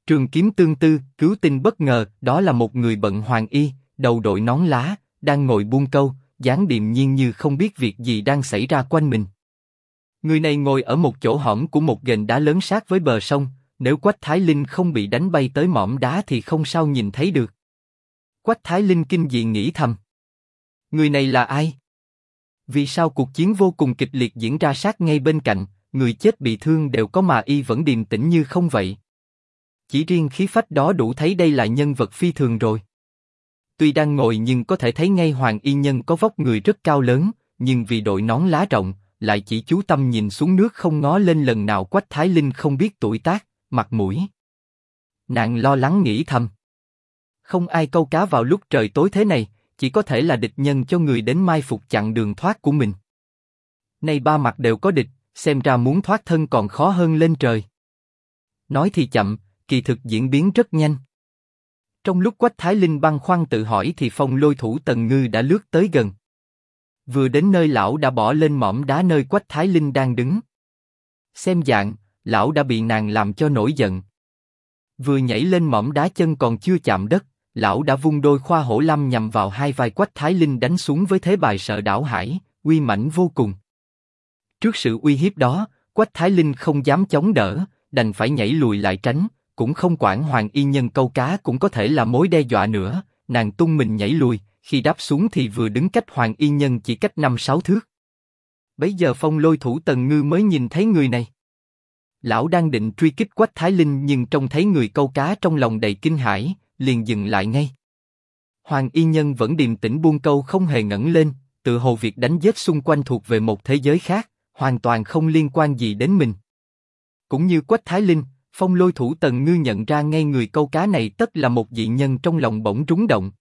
Trường kiếm tương tư, cứu tinh bất ngờ, đó là một người bận hoàng y, đầu đội nón lá, đang ngồi buông câu, dáng điềm nhiên như không biết việc gì đang xảy ra quanh mình. Người này ngồi ở một chỗ hõm của một ghềnh đá lớn sát với bờ sông, nếu Quách Thái Linh không bị đánh bay tới mỏm đá thì không sao nhìn thấy được. Quách Thái Linh kinh dị nghĩ thầm. Người này là ai? Vì sao cuộc chiến vô cùng kịch liệt diễn ra sát ngay bên cạnh, người chết bị thương đều có mà y vẫn điềm tĩnh như không vậy? Chỉ riêng khí phách đó đủ thấy đây là nhân vật phi thường rồi. Tuy đang ngồi nhưng có thể thấy ngay Hoàng y nhân có vóc người rất cao lớn, nhưng vì đội nón lá rộng, lại chỉ chú tâm nhìn xuống nước không ngó lên lần nào. Quách Thái Linh không biết tuổi tác, mặt mũi. Nàng lo lắng nghĩ thầm. Không ai câu cá vào lúc trời tối thế này, chỉ có thể là địch nhân cho người đến mai phục chặn đường thoát của mình. Nay ba mặt đều có địch, xem ra muốn thoát thân còn khó hơn lên trời. Nói thì chậm, kỳ thực diễn biến rất nhanh. Trong lúc Quách Thái Linh băn khoăn tự hỏi thì Phong Lôi Thủ Tần Ngư đã lướt tới gần. Vừa đến nơi lão đã bỏ lên mỏm đá nơi Quách Thái Linh đang đứng. Xem dạng, lão đã bị nàng làm cho nổi giận. Vừa nhảy lên mỏm đá chân còn chưa chạm đất, lão đã vung đôi khoa hổ lâm nhằm vào hai vai Quách Thái Linh đánh xuống với thế bài sợ đảo hải, uy mãnh vô cùng. Trước sự uy hiếp đó, Quách Thái Linh không dám chống đỡ, đành phải nhảy lùi lại tránh, cũng không quản Hoàng y nhân câu cá cũng có thể là mối đe dọa nữa, nàng tung mình nhảy lùi, khi đáp xuống thì vừa đứng cách Hoàng y nhân chỉ cách 5-6 thước. Bấy giờ Phong Lôi Thủ Tần Ngư mới nhìn thấy người này. Lão đang định truy kích Quách Thái Linh nhưng trông thấy người câu cá trong lòng đầy kinh hãi, liền dừng lại ngay. Hoàng y nhân vẫn điềm tĩnh buông câu không hề ngẩng lên, tự hồ việc đánh giết xung quanh thuộc về một thế giới khác, hoàn toàn không liên quan gì đến mình. Cũng như Quách Thái Linh, Phong Lôi Thủ Tần Ngư nhận ra ngay người câu cá này tất là một dị nhân, trong lòng bỗng rúng động.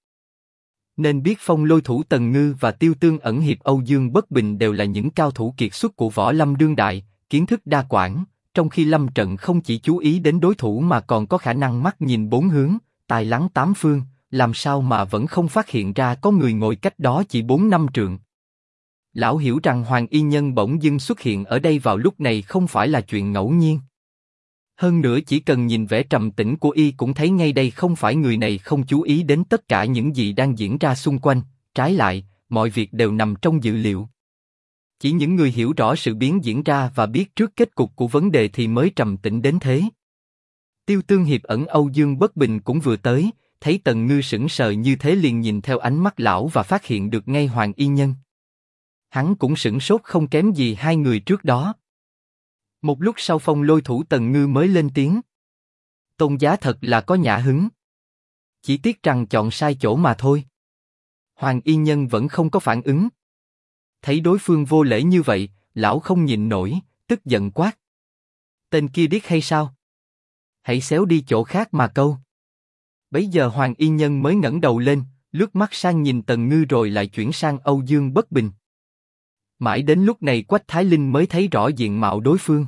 Nên biết Phong Lôi Thủ Tần Ngư và Tiêu Tương ẩn hiệp Âu Dương Bất Bình đều là những cao thủ kiệt xuất của võ lâm đương đại, kiến thức đa quảng, trong khi lâm trận không chỉ chú ý đến đối thủ mà còn có khả năng mắt nhìn bốn hướng, tài lắng tám phương, làm sao mà vẫn không phát hiện ra có người ngồi cách đó chỉ 4-5 trượng. Lão hiểu rằng Hoàng y nhân bỗng dưng xuất hiện ở đây vào lúc này không phải là chuyện ngẫu nhiên. Hơn nữa chỉ cần nhìn vẻ trầm tĩnh của y cũng thấy ngay đây không phải người này không chú ý đến tất cả những gì đang diễn ra xung quanh, trái lại, mọi việc đều nằm trong dự liệu. Chỉ những người hiểu rõ sự biến diễn ra và biết trước kết cục của vấn đề thì mới trầm tĩnh đến thế. Tiêu Tương hiệp ẩn Âu Dương Bất Bình cũng vừa tới, thấy Tần Ngư sững sờ như thế liền nhìn theo ánh mắt lão và phát hiện được ngay Hoàng y nhân. Hắn cũng sửng sốt không kém gì hai người trước đó. Một lúc sau Phong Lôi Thủ Tần Ngư mới lên tiếng. Tôn giá thật là có nhã hứng. Chỉ tiếc rằng chọn sai chỗ mà thôi. Hoàng y nhân vẫn không có phản ứng. Thấy đối phương vô lễ như vậy, lão không nhịn nổi, tức giận quát. Tên kia điếc hay sao? Hãy xéo đi chỗ khác mà câu. Bấy giờ Hoàng y nhân mới ngẩng đầu lên, lướt mắt sang nhìn Tần Ngư rồi lại chuyển sang Âu Dương Bất Bình. Mãi đến lúc này Quách Thái Linh mới thấy rõ diện mạo đối phương.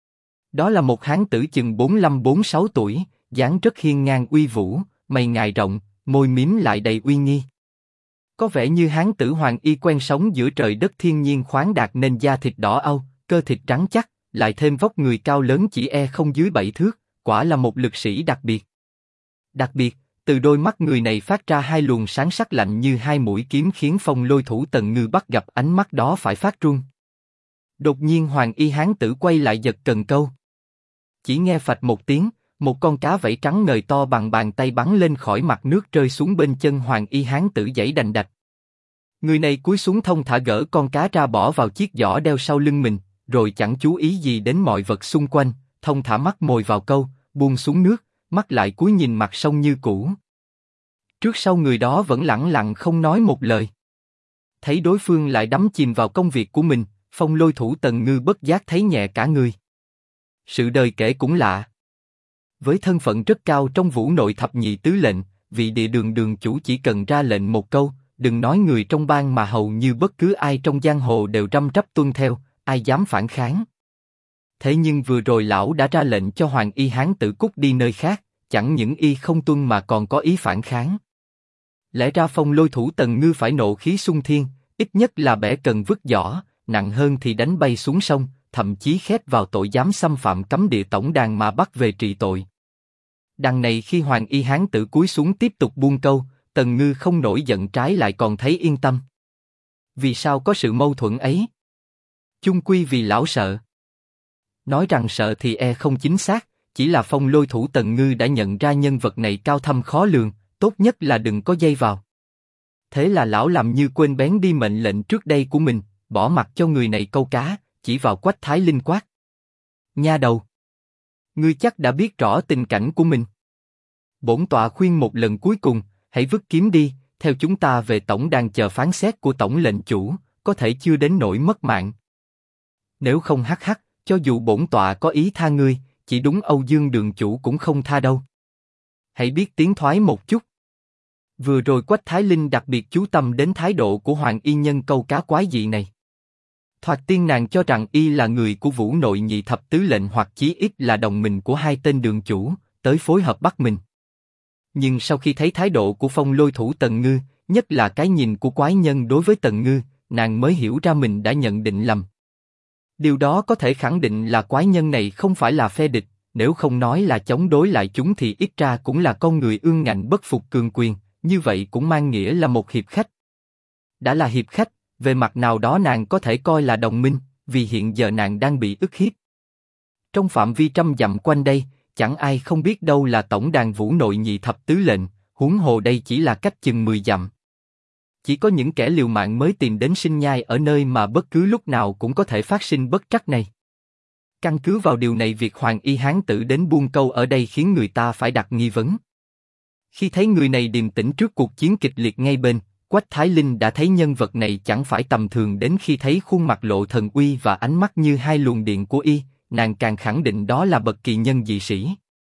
Đó là một hán tử chừng 45-46 tuổi, dáng rất hiên ngang uy vũ, mày ngài rộng, môi mím lại đầy uy nghi. Có vẻ như hán tử Hoàng y quen sống giữa trời đất thiên nhiên khoáng đạt nên da thịt đỏ au, cơ thịt trắng chắc, lại thêm vóc người cao lớn chỉ không dưới 7 thước, quả là một lực sĩ đặc biệt. Đặc biệt, từ đôi mắt người này phát ra hai luồng sáng sắc lạnh như hai mũi kiếm khiến Phong Lôi Thủ Tần Ngư bắt gặp ánh mắt đó phải phát run. Đột nhiên Hoàng y hán tử quay lại giật cần câu. Chỉ nghe phạch một tiếng, một con cá vảy trắng ngời to bằng bàn tay bắn lên khỏi mặt nước rơi xuống bên chân Hoàng y hán tử giãy đành đạch. Người này cúi xuống thông thả gỡ con cá ra bỏ vào chiếc giỏ đeo sau lưng mình, rồi chẳng chú ý gì đến mọi vật xung quanh, thông thả mắt mồi vào câu, buông xuống nước, mắt lại cúi nhìn mặt sông như cũ. Trước sau người đó vẫn lẳng lặng không nói một lời. Thấy đối phương lại đắm chìm vào công việc của mình, Phong Lôi Thủ Tần Ngư bất giác thấy nhẹ cả người. Sự đời kể cũng lạ. Với thân phận rất cao trong Vũ Nội thập nhị tứ lệnh, vị địa đường đường chủ chỉ cần ra lệnh một câu, đừng nói người trong bang mà hầu như bất cứ ai trong giang hồ đều răm rắp tuân theo, ai dám phản kháng. Thế nhưng vừa rồi lão đã ra lệnh cho Hoàng y hán tử cút đi nơi khác, chẳng những y không tuân mà còn có ý phản kháng. Lẽ ra Phong Lôi Thủ Tần Ngư phải nộ khí xung thiên, ít nhất là bẻ cần vứt giỏ, nặng hơn thì đánh bay xuống sông, thậm chí khép vào tội dám xâm phạm cấm địa tổng đàn mà bắt về trị tội. Đằng này khi Hoàng Y Hán Tử cúi xuống tiếp tục buông câu, Tần Ngư không nổi giận, trái lại còn thấy yên tâm. Vì sao có sự mâu thuẫn ấy? Chung quy vì lão sợ. Nói rằng sợ thì không chính xác, chỉ là Phong Lôi Thủ Tần Ngư đã nhận ra nhân vật này cao thâm khó lường, tốt nhất là đừng có dây vào. Thế là lão làm như quên bén đi mệnh lệnh trước đây của mình, bỏ mặc cho người này câu cá, chỉ vào Quách Thái Linh quát. Nha đầu! Ngươi chắc đã biết rõ tình cảnh của mình. Bổn tọa khuyên một lần cuối cùng, hãy vứt kiếm đi, theo chúng ta về tổng đàn chờ phán xét của tổng lệnh chủ, có thể chưa đến nỗi mất mạng. Nếu không cho dù bổn tọa có ý tha ngươi, chỉ đúng Âu Dương đường chủ cũng không tha đâu. Hãy biết tiến thoái một chút. Vừa rồi Quách Thái Linh đặc biệt chú tâm đến thái độ của Hoàng Y nhân câu cá quái dị này. Thoạt tiên nàng cho rằng y là người của Vũ Nội Nhị Thập Tứ Lệnh hoặc chí ít là đồng minh của hai tên đường chủ, tới phối hợp bắt mình. Nhưng sau khi thấy thái độ của Phong Lôi Thủ Tần Ngư, nhất là cái nhìn của quái nhân đối với Tần Ngư, nàng mới hiểu ra mình đã nhận định lầm. Điều đó có thể khẳng định là quái nhân này không phải là phe địch, nếu không nói là chống đối lại chúng thì ít ra cũng là con người ương ngạnh bất phục cường quyền, như vậy cũng mang nghĩa là một hiệp khách. Đã là hiệp khách, về mặt nào đó nàng có thể coi là đồng minh, vì hiện giờ nàng đang bị ức hiếp. Trong phạm vi 100 dặm quanh đây, chẳng ai không biết đâu là tổng đàn Vũ Nội Nhị Thập Tứ Lệnh, huống hồ đây chỉ là cách chừng 10 dặm. Chỉ có những kẻ liều mạng mới tìm đến sinh nhai ở nơi mà bất cứ lúc nào cũng có thể phát sinh bất trắc này. Căn cứ vào điều này, việc Hoàng Y Hán Tử đến buông câu ở đây khiến người ta phải đặt nghi vấn. Khi thấy người này điềm tĩnh trước cuộc chiến kịch liệt ngay bên, Quách Thái Linh đã thấy nhân vật này chẳng phải tầm thường, đến khi thấy khuôn mặt lộ thần uy và ánh mắt như hai luồng điện của y, nàng càng khẳng định đó là bậc kỳ nhân dị sĩ.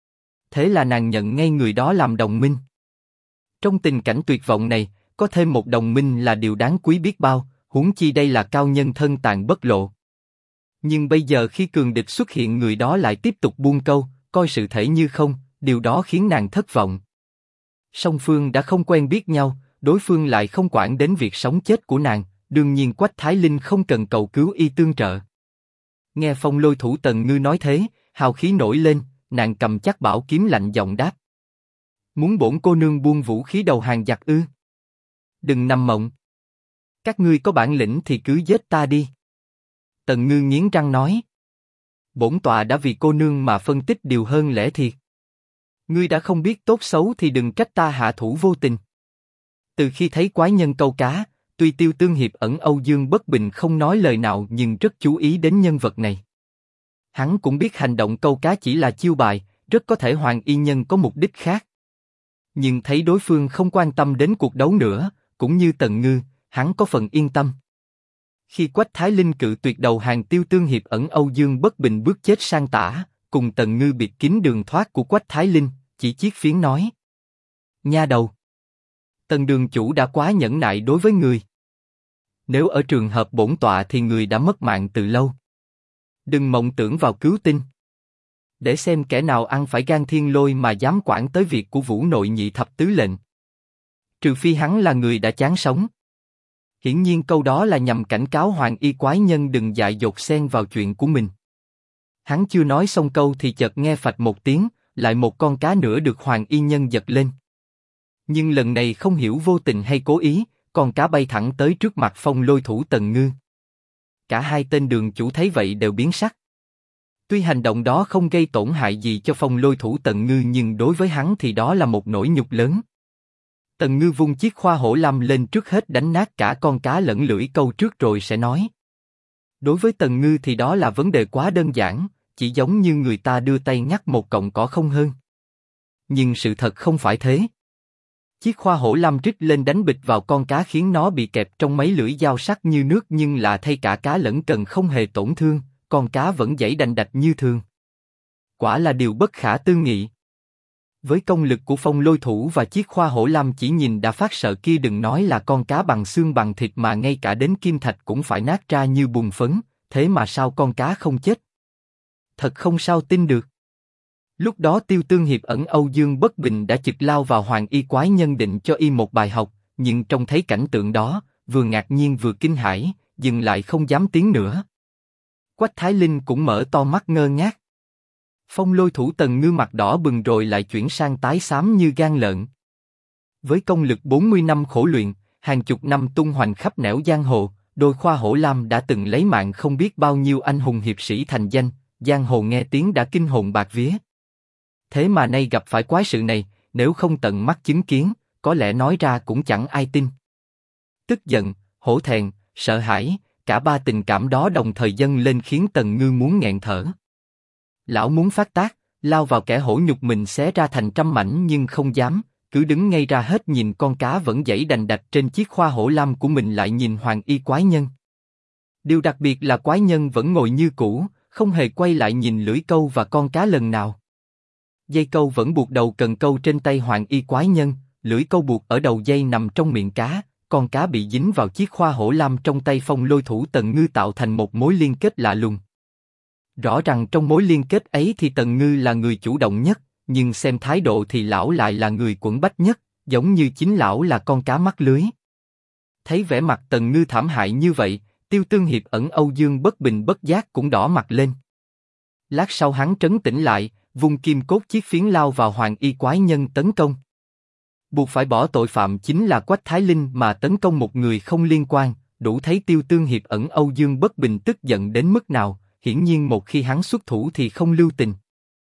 Thế là nàng nhận ngay người đó làm đồng minh. Trong tình cảnh tuyệt vọng này, có thêm một đồng minh là điều đáng quý biết bao, huống chi đây là cao nhân thân tàn bất lộ. Nhưng bây giờ khi cường địch xuất hiện, người đó lại tiếp tục buông câu, coi sự thể như không, điều đó khiến nàng thất vọng. Song phương đã không quen biết nhau, đối phương lại không quản đến việc sống chết của nàng, đương nhiên Quách Thái Linh không cần cầu cứu y tương trợ. Nghe Phong Lôi Thủ Tần Ngư nói thế, hào khí nổi lên, nàng cầm chắc bảo kiếm lạnh giọng đáp. Muốn bổn cô nương buông vũ khí đầu hàng giặc ư? Đừng nằm mộng. Các ngươi có bản lĩnh thì cứ giết ta đi. Tần Ngư nghiến răng nói. Bổn tọa đã vì cô nương mà phân tích điều hơn lẽ thiệt. Ngươi đã không biết tốt xấu thì đừng trách ta hạ thủ vô tình. Từ khi thấy quái nhân câu cá, tuy Tiêu Tương Hiệp ẩn Âu Dương Bất Bình không nói lời nào nhưng rất chú ý đến nhân vật này. Hắn cũng biết hành động câu cá chỉ là chiêu bài, rất có thể Hoàng Y nhân có mục đích khác. Nhưng thấy đối phương không quan tâm đến cuộc đấu nữa, cũng như Tần Ngư, hắn có phần yên tâm. Khi Quách Thái Linh cự tuyệt đầu hàng Tiêu Tương Hiệp ẩn Âu Dương Bất Bình bước chết sang tả, cùng Tần Ngư bịt kín đường thoát của Quách Thái Linh, chỉ chiết phiến nói. Nha đầu! Tần đường chủ đã quá nhẫn nại đối với người. Nếu ở trường hợp bổn tọa thì người đã mất mạng từ lâu. Đừng mộng tưởng vào cứu tinh. Để xem kẻ nào ăn phải gan thiên lôi mà dám quản tới việc của Vũ Nội Nhị Thập Tứ Lệnh. Trừ phi hắn là người đã chán sống. Hiển nhiên câu đó là nhằm cảnh cáo Hoàng Y quái nhân đừng dại dột xen vào chuyện của mình. Hắn chưa nói xong câu thì chợt nghe phạch một tiếng, lại một con cá nữa được Hoàng Y nhân giật lên. Nhưng lần này không hiểu vô tình hay cố ý, con cá bay thẳng tới trước mặt Phong Lôi Thủ Tần Ngư. Cả hai tên đường chủ thấy vậy đều biến sắc. Tuy hành động đó không gây tổn hại gì cho Phong Lôi Thủ Tần Ngư nhưng đối với hắn thì đó là một nỗi nhục lớn. Tần Ngư vung chiếc khoa hổ lam lên trước hết đánh nát cả con cá lẫn lưỡi câu trước rồi sẽ nói. Đối với Tần Ngư thì đó là vấn đề quá đơn giản, chỉ giống như người ta đưa tay nhắc một cọng cỏ không hơn. Nhưng sự thật không phải thế. Chiếc khoa hổ lam rít lên đánh bịch vào con cá khiến nó bị kẹp trong mấy lưỡi dao sắc như nước, nhưng là thay cả cá lẫn cần không hề tổn thương, con cá vẫn giãy đành đạch như thường. Quả là điều bất khả tư nghị. Với công lực của Phong Lôi Thủ và chiếc khoa hổ lam chỉ nhìn đã phát sợ kia, đừng nói là con cá bằng xương bằng thịt mà ngay cả đến kim thạch cũng phải nát ra như bùn phấn, thế mà sao con cá không chết? Thật không sao tin được. Lúc đó Tiêu Tương Hiệp ẩn Âu Dương Bất Bình đã chực lao vào Hoàng Y quái nhân định cho y một bài học, nhưng trông thấy cảnh tượng đó, vừa ngạc nhiên vừa kinh hãi, dừng lại không dám tiến nữa. Quách Thái Linh cũng mở to mắt ngơ ngác. Phong Lôi Thủ Tần Ngư mặt đỏ bừng rồi lại chuyển sang tái xám như gan lợn. Với công lực 40 năm khổ luyện, hàng chục năm tung hoành khắp nẻo giang hồ, đôi Khoa Hổ Lam đã từng lấy mạng không biết bao nhiêu anh hùng hiệp sĩ thành danh, giang hồ nghe tiếng đã kinh hồn bạt vía. Thế mà nay gặp phải quái sự này, nếu không tận mắt chứng kiến, có lẽ nói ra cũng chẳng ai tin. Tức giận, hổ thẹn, sợ hãi, cả ba tình cảm đó đồng thời dâng lên khiến Tần Ngư muốn nghẹn thở. Lão muốn phát tác, lao vào kẻ hổ nhục mình xé ra thành trăm mảnh nhưng không dám, cứ đứng ngay ra hết nhìn con cá vẫn giãy đành đạch trên chiếc Khoa Hổ Lam của mình lại nhìn Hoàng Y quái nhân. Điều đặc biệt là quái nhân vẫn ngồi như cũ, không hề quay lại nhìn lưỡi câu và con cá lần nào. Dây câu vẫn buộc đầu cần câu trên tay Hoàng Y quái nhân, lưỡi câu buộc ở đầu dây nằm trong miệng cá, con cá bị dính vào chiếc Khoa Hổ Lam trong tay Phong Lôi Thủ Tần Ngư tạo thành một mối liên kết lạ lùng. Rõ rằng trong mối liên kết ấy thì Tần Ngư là người chủ động nhất, nhưng xem thái độ thì lão lại là người quẫn bách nhất, giống như chính lão là con cá mắc lưới. Thấy vẻ mặt Tần Ngư thảm hại như vậy, Tiêu Tương Hiệp ẩn Âu Dương bất bình bất giác cũng đỏ mặt lên. Lát sau hắn trấn tĩnh lại, vung kim cốt chiếc phiến lao vào Hoàng Y quái nhân tấn công. Buộc phải bỏ tội phạm chính là Quách Thái Linh mà tấn công một người không liên quan, đủ thấy Tiêu Tương Hiệp ẩn Âu Dương bất bình tức giận đến mức nào, hiển nhiên một khi hắn xuất thủ thì không lưu tình.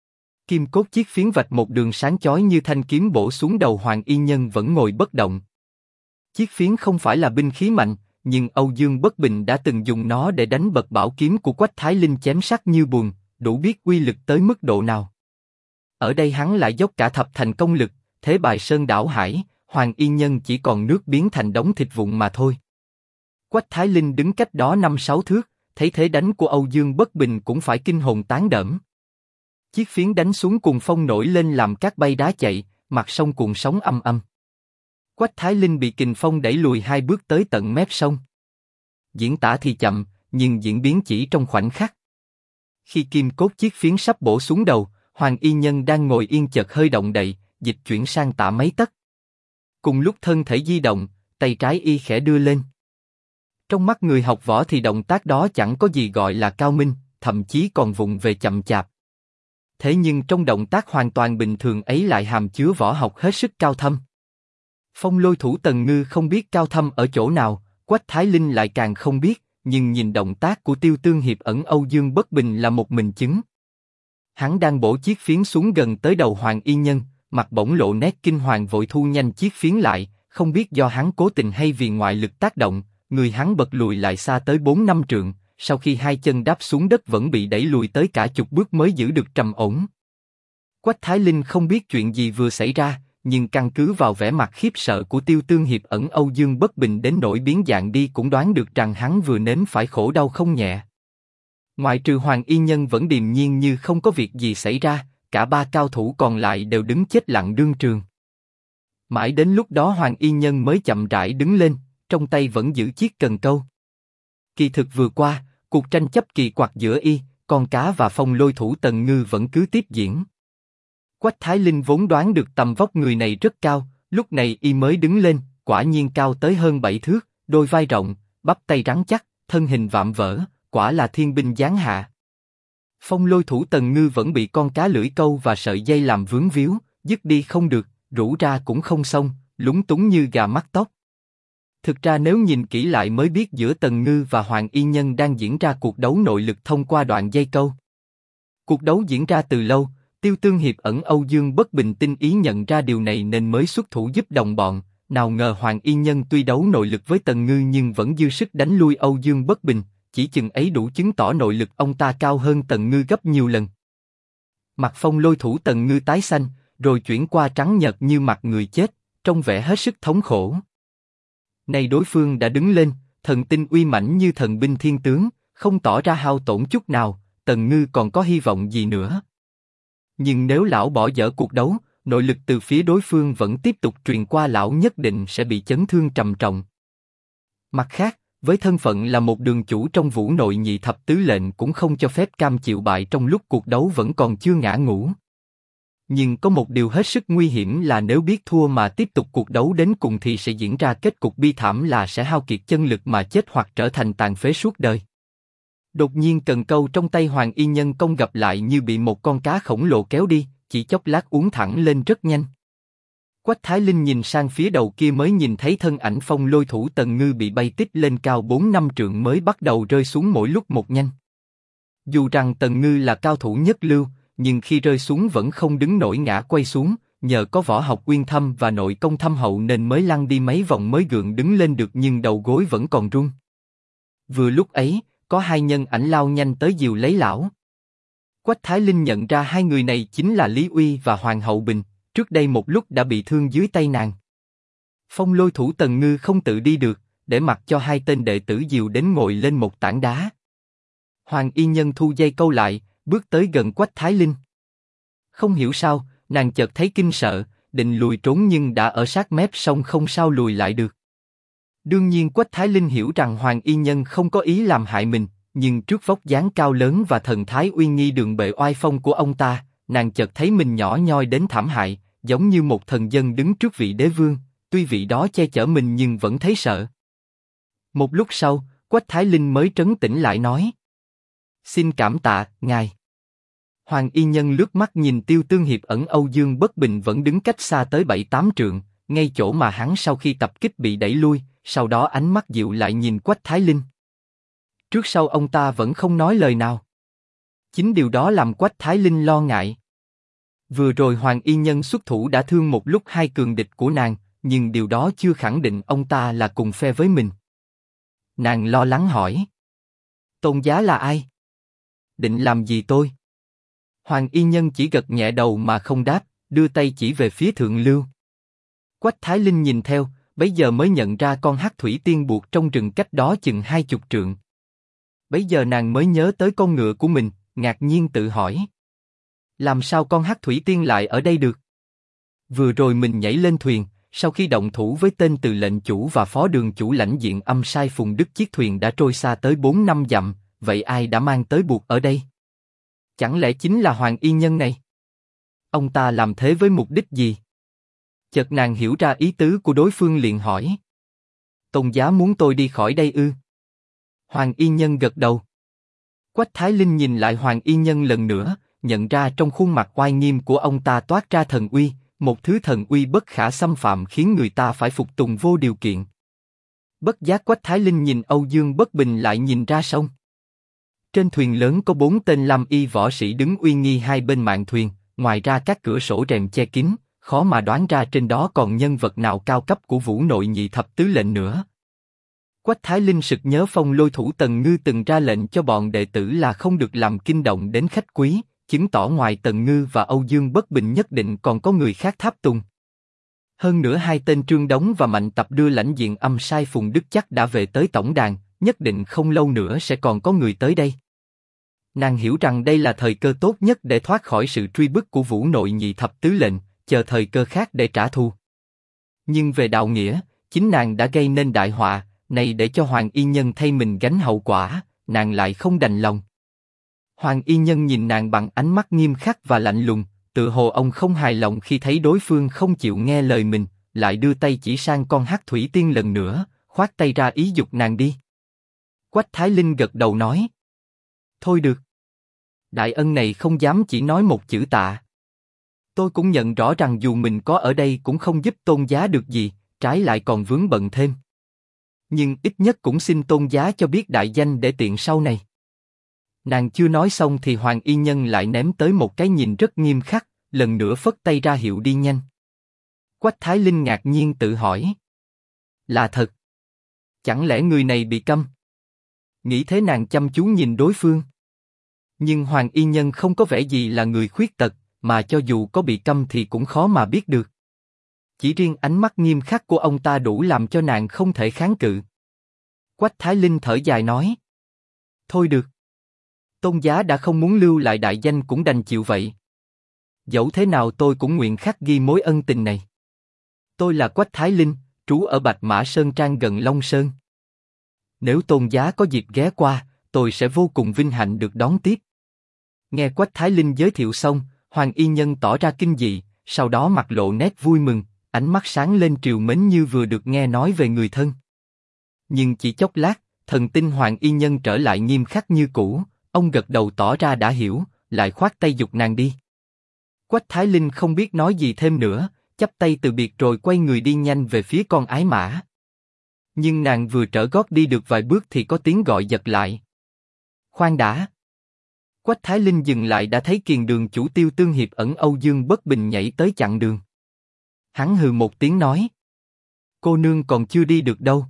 Kim cốt chiếc phiến vạch một đường sáng chói như thanh kiếm bổ xuống đầu Hoàng Y nhân vẫn ngồi bất động. Chiếc phiến không phải là binh khí mạnh, nhưng Âu Dương bất bình đã từng dùng nó để đánh bật bảo kiếm của Quách Thái Linh chém sắc như buồn, đủ biết uy lực tới mức độ nào. Ở đây hắn lại dốc cả thập thành công lực, thế bài sơn đảo hải, Hoàng Y nhân chỉ còn nước biến thành đống thịt vụn mà thôi. Quách Thái Linh đứng cách đó 5-6 thước, thấy thế đánh của Âu Dương bất bình cũng phải kinh hồn tán đẫm. Chiếc phiến đánh xuống cuồng phong nổi lên làm cát bay đá chạy, mặt sông cuộn sóng âm âm. Quách Thái Linh bị kình phong đẩy lùi 2 bước tới tận mép sông. Diễn tả thì chậm, nhưng diễn biến chỉ trong khoảnh khắc. Khi kim cốt chiếc phiến sắp bổ xuống đầu, Hoàng Y nhân đang ngồi yên chợt hơi động đậy, dịch chuyển sang tạ mấy tấc. Cùng lúc thân thể di động, tay trái y khẽ đưa lên. Trong mắt người học võ thì động tác đó chẳng có gì gọi là cao minh, thậm chí còn vụng về chậm chạp. Thế nhưng trong động tác hoàn toàn bình thường ấy lại hàm chứa võ học hết sức cao thâm. Phong Lôi Thủ Tần Ngư không biết cao thâm ở chỗ nào, Quách Thái Linh lại càng không biết, nhưng nhìn động tác của Tiêu Tương Hiệp ẩn Âu Dương bất bình là một mình chứng. Hắn đang bổ chiếc phiến xuống gần tới đầu Hoàng Y nhân, mặt bỗng lộ nét kinh hoàng vội thu nhanh chiếc phiến lại, không biết do hắn cố tình hay vì ngoại lực tác động, người hắn bật lùi lại xa tới 4-5 trượng, sau khi 2 chân đáp xuống đất vẫn bị đẩy lùi tới cả chục bước mới giữ được trầm ổn. Quách Thái Linh không biết chuyện gì vừa xảy ra, nhưng căn cứ vào vẻ mặt khiếp sợ của Tiêu Tương Hiệp ẩn Âu Dương bất bình đến nỗi biến dạng đi cũng đoán được rằng hắn vừa nếm phải khổ đau không nhẹ. Ngoại trừ Hoàng Y nhân vẫn điềm nhiên như không có việc gì xảy ra, cả ba cao thủ còn lại đều đứng chết lặng đương trường. Mãi đến lúc đó Hoàng Y nhân mới chậm rãi đứng lên, trong tay vẫn giữ chiếc cần câu. Kỳ thực vừa qua, cuộc tranh chấp kỳ quặc giữa y, con cá và Phong Lôi Thủ Tần Ngư vẫn cứ tiếp diễn. Quách Thái Linh vốn đoán được tầm vóc người này rất cao, lúc này y mới đứng lên, quả nhiên cao tới hơn 7 thước, đôi vai rộng, bắp tay rắn chắc, thân hình vạm vỡ, quả là thiên binh giáng hạ. Phong Lôi Thủ Tần Ngư vẫn bị con cá lưỡi câu và sợi dây làm vướng víu, dứt đi không được, rũ ra cũng không xong, lúng túng như gà mắc tóc. Thực ra nếu nhìn kỹ lại mới biết giữa Tần Ngư và Hoàng Y nhân đang diễn ra cuộc đấu nội lực thông qua đoạn dây câu. Cuộc đấu diễn ra từ lâu, Tiêu Tương Hiệp ẩn Âu Dương bất bình tinh ý nhận ra điều này nên mới xuất thủ giúp đồng bọn. Nào ngờ Hoàng Y nhân tuy đấu nội lực với Tần Ngư nhưng vẫn dư sức đánh lui Âu Dương bất bình, chỉ chừng ấy đủ chứng tỏ nội lực ông ta cao hơn Tần Ngư gấp nhiều lần. Mặt Phong Lôi Thủ Tần Ngư tái xanh, rồi chuyển qua trắng nhợt như mặt người chết, trông vẻ hết sức thống khổ. Nay đối phương đã đứng lên, thần tinh uy mãnh như thần binh thiên tướng, không tỏ ra hao tổn chút nào, Tần Ngư còn có hy vọng gì nữa. Nhưng nếu lão bỏ dở cuộc đấu, nội lực từ phía đối phương vẫn tiếp tục truyền qua lão nhất định sẽ bị chấn thương trầm trọng. Mặt khác, với thân phận là một đường chủ trong Vũ Nội Nhị Thập Tứ Lệnh cũng không cho phép cam chịu bại trong lúc cuộc đấu vẫn còn chưa ngã ngũ. Nhưng có một điều hết sức nguy hiểm là nếu biết thua mà tiếp tục cuộc đấu đến cùng thì sẽ diễn ra kết cục bi thảm là sẽ hao kiệt chân lực mà chết hoặc trở thành tàn phế suốt đời. Đột nhiên cần câu trong tay Hoàng Y Nhân công gặp lại như bị một con cá khổng lồ kéo đi, chỉ chốc lát uốn thẳng lên rất nhanh. Quách Thái Linh nhìn sang phía đầu kia mới nhìn thấy thân ảnh Phong Lôi Thủ Tần Ngư bị bay tít lên cao 4-5 trượng mới bắt đầu rơi xuống mỗi lúc một nhanh. Dù rằng Tần Ngư là cao thủ nhất lưu, nhưng khi rơi xuống vẫn không đứng nổi ngã quay xuống, nhờ có võ học uyên thâm và nội công thâm hậu nên mới lăn đi mấy vòng mới gượng đứng lên được, nhưng đầu gối vẫn còn run. Vừa lúc ấy, có hai nhân ảnh lao nhanh tới dìu lấy lão. Quách Thái Linh nhận ra hai người này chính là Lý Uy và Hoàng Hậu Bình, trước đây một lúc đã bị thương dưới tay nàng. Phong Lôi Thủ Tần Ngư không tự đi được, để mặc cho hai tên đệ tử dìu đến ngồi lên một tảng đá. Hoàng Y Nhân thu dây câu lại, bước tới gần Quách Thái Linh. Không hiểu sao, nàng chợt thấy kinh sợ, định lùi trốn nhưng đã ở sát mép sông không sao lùi lại được. Đương nhiên Quách Thái Linh hiểu rằng Hoàng Y Nhân không có ý làm hại mình, nhưng trước vóc dáng cao lớn và thần thái uy nghi đường bệ oai phong của ông ta, nàng chợt thấy mình nhỏ nhoi đến thảm hại, giống như một thần dân đứng trước vị đế vương, tuy vị đó che chở mình nhưng vẫn thấy sợ. Một lúc sau, Quách Thái Linh mới trấn tĩnh lại nói: "Xin cảm tạ, ngài." Hoàng Y Nhân lướt mắt nhìn Tiêu Tương Hiệp ẩn Âu Dương Bất Bình vẫn đứng cách xa tới 7-8 trượng, ngay chỗ mà hắn sau khi tập kích bị đẩy lui, sau đó ánh mắt dịu lại nhìn Quách Thái Linh. Trước sau ông ta vẫn không nói lời nào. Chính điều đó làm Quách Thái Linh lo ngại. Vừa rồi Hoàng Y Nhân xuất thủ đã thương một lúc hai cường địch của nàng, nhưng điều đó chưa khẳng định ông ta là cùng phe với mình. Nàng lo lắng hỏi: "Tôn giá là ai? Định làm gì tôi?" Hoàng Y Nhân chỉ gật nhẹ đầu mà không đáp, đưa tay chỉ về phía thượng lưu. Quách Thái Linh nhìn theo, bấy giờ mới nhận ra con hắc thủy tiên buộc trong rừng cách đó chừng 20 trượng. Bấy giờ nàng mới nhớ tới con ngựa của mình, ngạc nhiên tự hỏi: làm sao con hắc thủy tiên lại ở đây được? Vừa rồi mình nhảy lên thuyền, sau khi động thủ với tên từ lệnh chủ và phó đường chủ lãnh diện Âm Sai Phùng Đức, chiếc thuyền đã trôi xa tới 4-5 dặm, vậy ai đã mang tới buộc ở đây? Chẳng lẽ chính là Hoàng Y Nhân này? Ông ta làm thế với mục đích gì? Chợt nàng hiểu ra ý tứ của đối phương liền hỏi: "Tôn giá muốn tôi đi khỏi đây ư?" Hoàng Y Nhân gật đầu. Quách Thái Linh nhìn lại Hoàng Y Nhân lần nữa, nhận ra trong khuôn mặt oai nghiêm của ông ta toát ra thần uy, một thứ thần uy bất khả xâm phạm khiến người ta phải phục tùng vô điều kiện. Bất giác Quách Thái Linh nhìn Âu Dương Bất Bình lại nhìn ra sông. Trên thuyền lớn có 4 tên lam y võ sĩ đứng uy nghi hai bên mạn thuyền, ngoài ra các cửa sổ rèm che kín, khó mà đoán ra trên đó còn nhân vật nào cao cấp của Vũ Nội Nhị Thập Tứ Lệnh nữa. Quách Thái Linh sực nhớ Phong Lôi Thủ Tần Ngư từng ra lệnh cho bọn đệ tử là không được làm kinh động đến khách quý, chứng tỏ ngoài Tần Ngư và Âu Dương Bất Bình nhất định còn có người khác tháp tùng. Hơn nữa hai tên Trương Đống và Mạnh Tập đưa lãnh diện Âm Sai Phùng Đức chắc đã về tới tổng đàn, nhất định không lâu nữa sẽ còn có người tới đây. Nàng hiểu rằng đây là thời cơ tốt nhất để thoát khỏi sự truy bức của Vũ Nội Nhị Thập Tứ Lệnh, chờ thời cơ khác để trả thù. Nhưng về đạo nghĩa, chính nàng đã gây nên đại họa, này để cho Hoàng Y Nhân thay mình gánh hậu quả, nàng lại không đành lòng. Hoàng Y Nhân nhìn nàng bằng ánh mắt nghiêm khắc và lạnh lùng, tự hồ ông không hài lòng khi thấy đối phương không chịu nghe lời mình, lại đưa tay chỉ sang con hắc thủy tiên lần nữa, khoát tay ra ý giục nàng đi. Quách Thái Linh gật đầu nói: "Thôi được. Đại ân này không dám chỉ nói một chữ tạ. Tôi cũng nhận rõ rằng dù mình có ở đây cũng không giúp Tôn giá được gì, trái lại còn vướng bận thêm. Nhưng ít nhất cũng xin Tôn giá cho biết đại danh để tiện sau này." Nàng chưa nói xong thì Hoàng Y Nhân lại ném tới một cái nhìn rất nghiêm khắc, lần nữa phất tay ra hiệu đi nhanh. Quách Thái Linh ngạc nhiên tự hỏi: là thật? Chẳng lẽ người này bị câm? Nghĩ thế nàng chăm chú nhìn đối phương. Nhưng Hoàng Y Nhân không có vẻ gì là người khuyết tật, mà cho dù có bị câm thì cũng khó mà biết được. Chỉ riêng ánh mắt nghiêm khắc của ông ta đủ làm cho nàng không thể kháng cự. Quách Thái Linh thở dài nói: thôi được. Tôn giá đã không muốn lưu lại đại danh cũng đành chịu vậy. Dẫu thế nào tôi cũng nguyện khắc ghi mối ân tình này. Tôi là Quách Thái Linh, trú ở Bạch Mã Sơn Trang gần Long Sơn. Nếu Tôn giá có dịp ghé qua, tôi sẽ vô cùng vinh hạnh được đón tiếp. Nghe Quách Thái Linh giới thiệu xong, Hoàng Y Nhân tỏ ra kinh dị, sau đó mặt lộ nét vui mừng, ánh mắt sáng lên trìu mến như vừa được nghe nói về người thân. Nhưng chỉ chốc lát, Thần tinh Hoàng Y Nhân trở lại nghiêm khắc như cũ, ông gật đầu tỏ ra đã hiểu, lại khoát tay giục nàng đi. Quách Thái Linh không biết nói gì thêm nữa, chắp tay từ biệt rồi quay người đi nhanh về phía con ái mã. Nhưng nàng vừa trở gót đi được vài bước thì có tiếng gọi giật lại. Khoan đã! Quách Thái Linh dừng lại đã thấy Kiền Đường chủ Tiêu Tương Hiệp ẩn Âu Dương Bất Bình nhảy tới chặn đường. Hắn hừ một tiếng nói: cô nương còn chưa đi được đâu.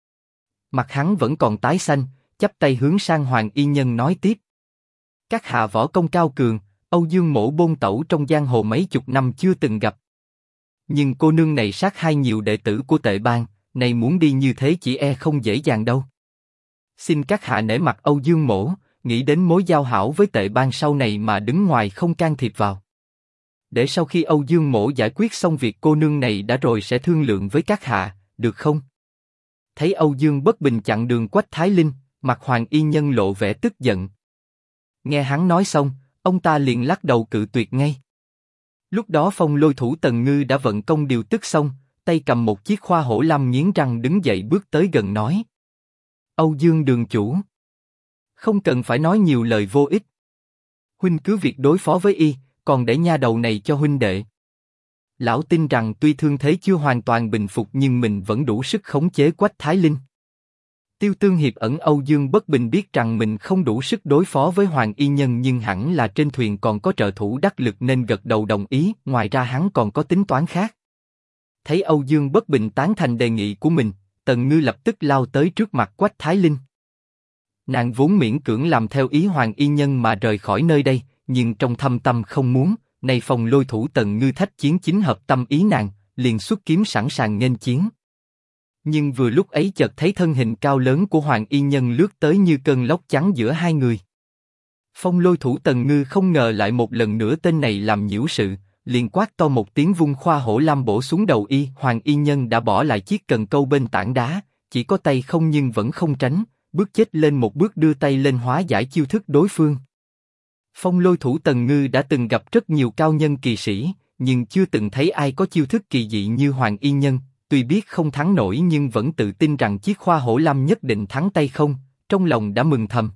Mặt hắn vẫn còn tái xanh, chắp tay hướng sang Hoàng Y Nhân nói tiếp: các hạ võ công cao cường, Âu Dương mỗ bôn tẩu trong giang hồ mấy chục năm chưa từng gặp. Nhưng cô nương này sát hai nhiều đệ tử của Tệ Bang, này muốn đi như thế chỉ e không dễ dàng đâu. Xin các hạ nể mặt Âu Dương mỗ, nghĩ đến mối giao hảo với Tệ Bang sau này mà đứng ngoài không can thiệp vào. Để sau khi Âu Dương mỗ giải quyết xong việc cô nương này đã rồi sẽ thương lượng với các hạ, được không? Thấy Âu Dương Bất Bình chặn đường Quách Thái Linh, mặt Hoàng Y Nhân lộ vẻ tức giận. Nghe hắn nói xong, ông ta liền lắc đầu cự tuyệt ngay. Lúc đó Phong Lôi thủ Tần Ngư đã vận công điều tức xong, tay cầm một chiếc khoa hổ lam nghiến răng đứng dậy bước tới gần nói: Âu Dương đường chủ, không cần phải nói nhiều lời vô ích. Huynh cứ việc đối phó với y, còn để nha đầu này cho huynh đệ. Lão tin rằng tuy thương thế chưa hoàn toàn bình phục nhưng mình vẫn đủ sức khống chế Quách Thái Linh. Tiêu Tương Hiệp ẩn Âu Dương Bất Bình biết rằng mình không đủ sức đối phó với Hoàng Y Nhân nhưng hẳn là trên thuyền còn có trợ thủ đắc lực nên gật đầu đồng ý, ngoài ra hắn còn có tính toán khác. Thấy Âu Dương Bất Bình tán thành đề nghị của mình, Tần Ngư lập tức lao tới trước mặt Quách Thái Linh. Nàng vốn miễn cưỡng làm theo ý Hoàng Y Nhân mà rời khỏi nơi đây, nhưng trong thâm tâm không muốn, nay Phong Lôi thủ Tần Ngư thách chiến chính hợp tâm ý nàng, liền xuất kiếm sẵn sàng nghênh chiến. Nhưng vừa lúc ấy chợt thấy thân hình cao lớn của Hoàng Y Nhân lướt tới như cơn lốc chắn giữa hai người. Phong Lôi thủ Tần Ngư không ngờ lại một lần nữa tên này làm nhiễu sự, liền quát to một tiếng vung khoa hổ lam bổ xuống đầu y. Hoàng Y Nhân đã bỏ lại chiếc cần câu bên tảng đá, chỉ có tay không nhưng vẫn không tránh, bước chết lên một bước đưa tay lên hóa giải chiêu thức đối phương. Phong Lôi thủ Tần Ngư đã từng gặp rất nhiều cao nhân kỳ sĩ, nhưng chưa từng thấy ai có chiêu thức kỳ dị như Hoàng Y Nhân. Tuy biết không thắng nổi nhưng vẫn tự tin rằng chiếc khoa hổ lam nhất định thắng tay không, trong lòng đã mừng thầm.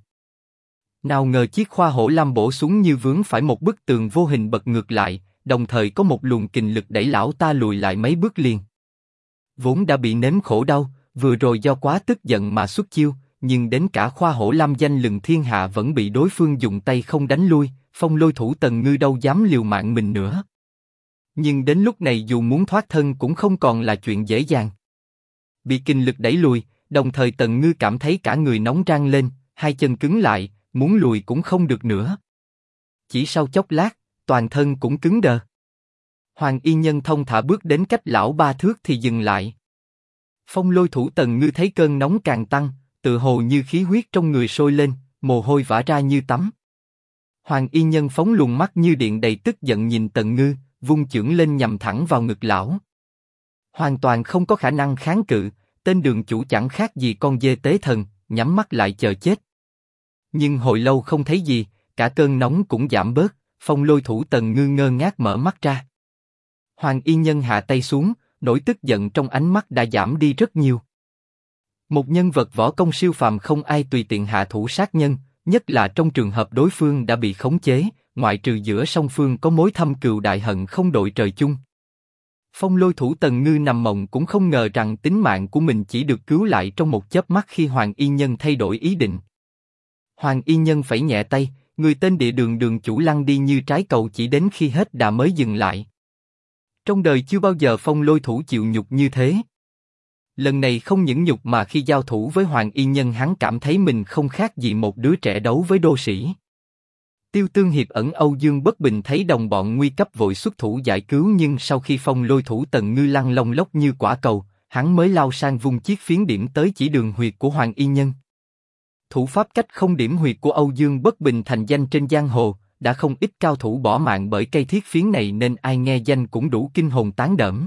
Nào ngờ chiếc khoa hổ lam bổ xuống như vướng phải một bức tường vô hình bật ngược lại, đồng thời có một luồng kình lực đẩy lão ta lùi lại mấy bước liền. Vốn đã bị nếm khổ đau, vừa rồi do quá tức giận mà xuất chiêu, nhưng đến cả khoa hổ lam danh lừng thiên hạ vẫn bị đối phương dùng tay không đánh lui. Phong Lôi thủ Tần Ngư đâu dám liều mạng mình nữa. Nhưng đến lúc này dù muốn thoát thân cũng không còn là chuyện dễ dàng. Bị kình lực đẩy lùi, đồng thời Tần Ngư cảm thấy cả người nóng rang lên, hai chân cứng lại, muốn lùi cũng không được nữa. Chỉ sau chốc lát, toàn thân cũng cứng đờ. Hoàng Y Nhân thông thả bước đến cách lão 3 thước thì dừng lại. Phong Lôi thủ Tần Ngư thấy cơn nóng càng tăng, tự hồ như khí huyết trong người sôi lên, mồ hôi vã ra như tắm. Hoàng Y Nhân phóng luồng mắt như điện đầy tức giận nhìn Tần Ngư, vung chưởng lên nhằm thẳng vào ngực lão. Hoàn toàn không có khả năng kháng cự, tên đường chủ chẳng khác gì con dê tế thần, nhắm mắt lại chờ chết. Nhưng hồi lâu không thấy gì, cả cơn nóng cũng giảm bớt, Phong Lôi thủ Tần Ngư ngơ ngác mở mắt ra. Hoàng Y Nhân hạ tay xuống, nỗi tức giận trong ánh mắt đã giảm đi rất nhiều. Một nhân vật võ công siêu phàm không ai tùy tiện hạ thủ sát nhân, nhất là trong trường hợp đối phương đã bị khống chế, ngoại trừ giữa song phương có mối thâm cừu đại hận không đội trời chung. Phong Lôi thủ Tần Ngư nằm mộng cũng không ngờ rằng tính mạng của mình chỉ được cứu lại trong một chớp mắt khi Hoàng Y Nhân thay đổi ý định. Hoàng Y Nhân phẩy nhẹ tay, người tên Địa Đường đường chủ lăn đi như trái cầu chỉ đến khi hết đà mới dừng lại. Trong đời chưa bao giờ Phong Lôi thủ chịu nhục như thế. Lần này không những nhục mà khi giao thủ với Hoàng Y Nhân hắn cảm thấy mình không khác gì một đứa trẻ đấu với đô sĩ. Tiêu Tương Hiệp ẩn Âu Dương Bất Bình thấy đồng bọn nguy cấp vội xuất thủ giải cứu nhưng sau khi Phong Lôi thủ Tần Ngư lăn lông lốc như quả cầu, hắn mới lao sang vung chiếc phiến điểm tới chỉ đường huyệt của Hoàng Y Nhân. Thủ pháp cách không điểm huyệt của Âu Dương Bất Bình thành danh trên giang hồ, đã không ít cao thủ bỏ mạng bởi cây thiết phiến này nên ai nghe danh cũng đủ kinh hồn tán đẫm.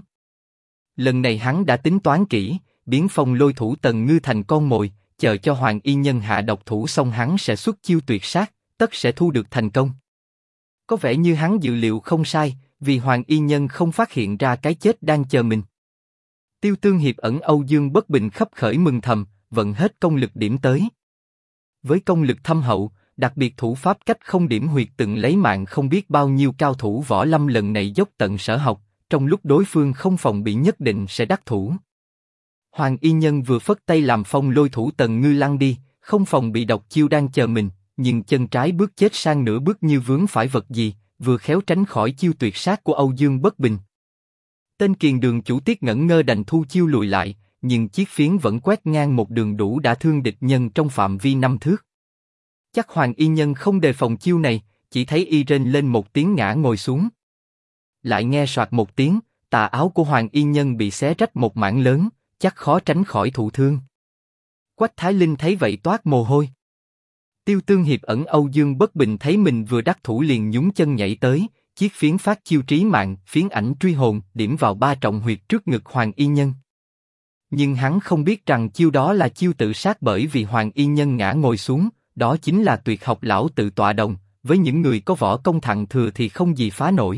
Lần này hắn đã tính toán kỹ, biến Phong Lôi thủ Tần Ngư thành con mồi, chờ cho Hoàng Y Nhân hạ độc thủ xong hắn sẽ xuất chiêu tuyệt sát, tất sẽ thu được thành công. Có vẻ như hắn dự liệu không sai, vì Hoàng Y Nhân không phát hiện ra cái chết đang chờ mình. Tiêu Tương Hiệp ẩn Âu Dương Bất Bình khấp khởi mừng thầm, vận hết công lực điểm tới. Với công lực thâm hậu, đặc biệt thủ pháp cách không điểm huyệt từng lấy mạng không biết bao nhiêu cao thủ võ lâm lần này dốc tận sở học, trong lúc đối phương không phòng bị nhất định sẽ đắc thủ. Hoàng Y Nhân vừa phất tay làm Phong Lôi Thủ Tần Ngư lăn đi, không phòng bị độc chiêu đang chờ mình, nhưng chân trái bước chết sang nửa bước như vướng phải vật gì, vừa khéo tránh khỏi chiêu tuyệt sát của Âu Dương Bất Bình. Tên Kiền Đường chủ Tiết ngẩn ngơ đành thu chiêu lùi lại, nhưng chiếc phiến vẫn quét ngang một đường đủ đã thương địch nhân trong phạm vi 5 thước. Chắc Hoàng Y Nhân không đề phòng chiêu này, chỉ thấy y rên lên một tiếng ngã ngồi xuống. Lại nghe soạt một tiếng, tà áo của Hoàng Y Nhân bị xé rách một mảng lớn, chắc khó tránh khỏi thụ thương. Quách Thái Linh thấy vậy toát mồ hôi. Tiêu Tương Hiệp ẩn Âu Dương Bất Bình thấy mình vừa đắc thủ liền nhún chân nhảy tới, chiếc phiến phát chiêu trí mạng, phiến ảnh truy hồn, điểm vào 3 trọng huyệt trước ngực Hoàng Y Nhân. Nhưng hắn không biết rằng chiêu đó là chiêu tự sát, bởi vì Hoàng Y Nhân ngã ngồi xuống, đó chính là tuyệt học lão tự tọa đồng, với những người có võ công thặng thừa thì không gì phá nổi.